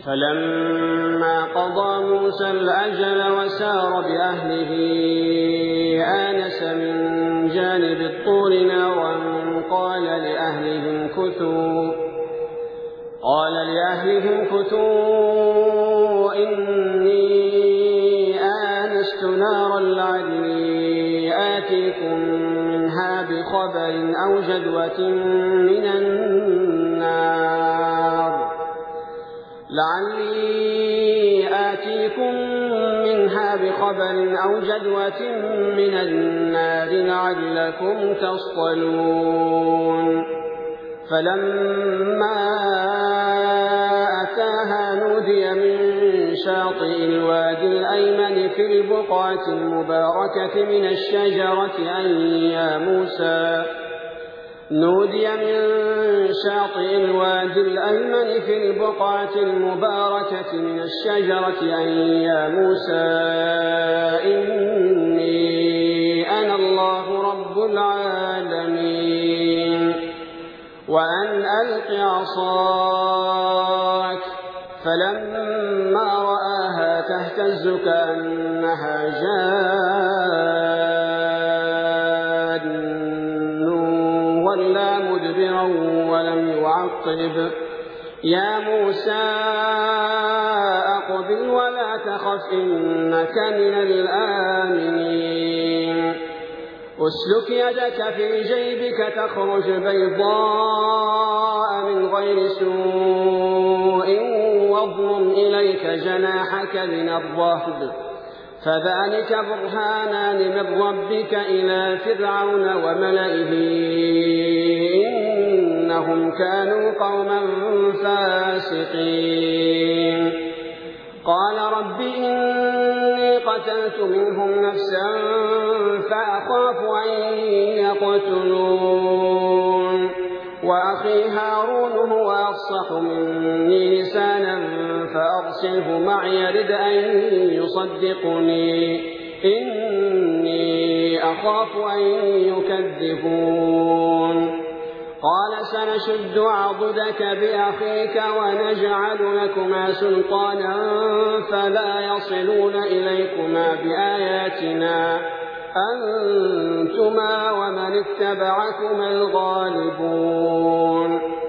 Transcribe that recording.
فلما قضى موسى الأجل وسار بأهله آنس من جانب الطور نارا قال لأهلهم كثوا إني آنست نارا لعلي آتيكم منها بخبر أو جدوة من النار لعلكم تصطلون فلما أتاها نودي من شاطئ الوادي الأيمن في البقعة المباركة من الشجرة أن يا موسى إني أنا الله رب العالمين وأن ألق عصاك فلما رآها تهتز كأنها جان ولا مدبرا ولم يعقب يا موسى أقبل ولا تخف إنك من الآمنين أسلك يدك في جيبك تخرج بيضاء من غير سوء واضمم إليك جناحك من الرهب فذلك برهانان من ربك إلى فرعون وملئه إنهم كانوا قوما فاسقين قال رب إني قتلت منهم نفسا فأخاف أن يقتلون وأخي هارون هو أفصح مني لسانا فأرسله معي يرد أن يصدقني إني أخاف أن يكذبون قال سنشد عضدك بأخيك ونجعل لكما سلطانا فلا يصلون إليكما بآياتنا أنتما ومن اتبعكما الغالبون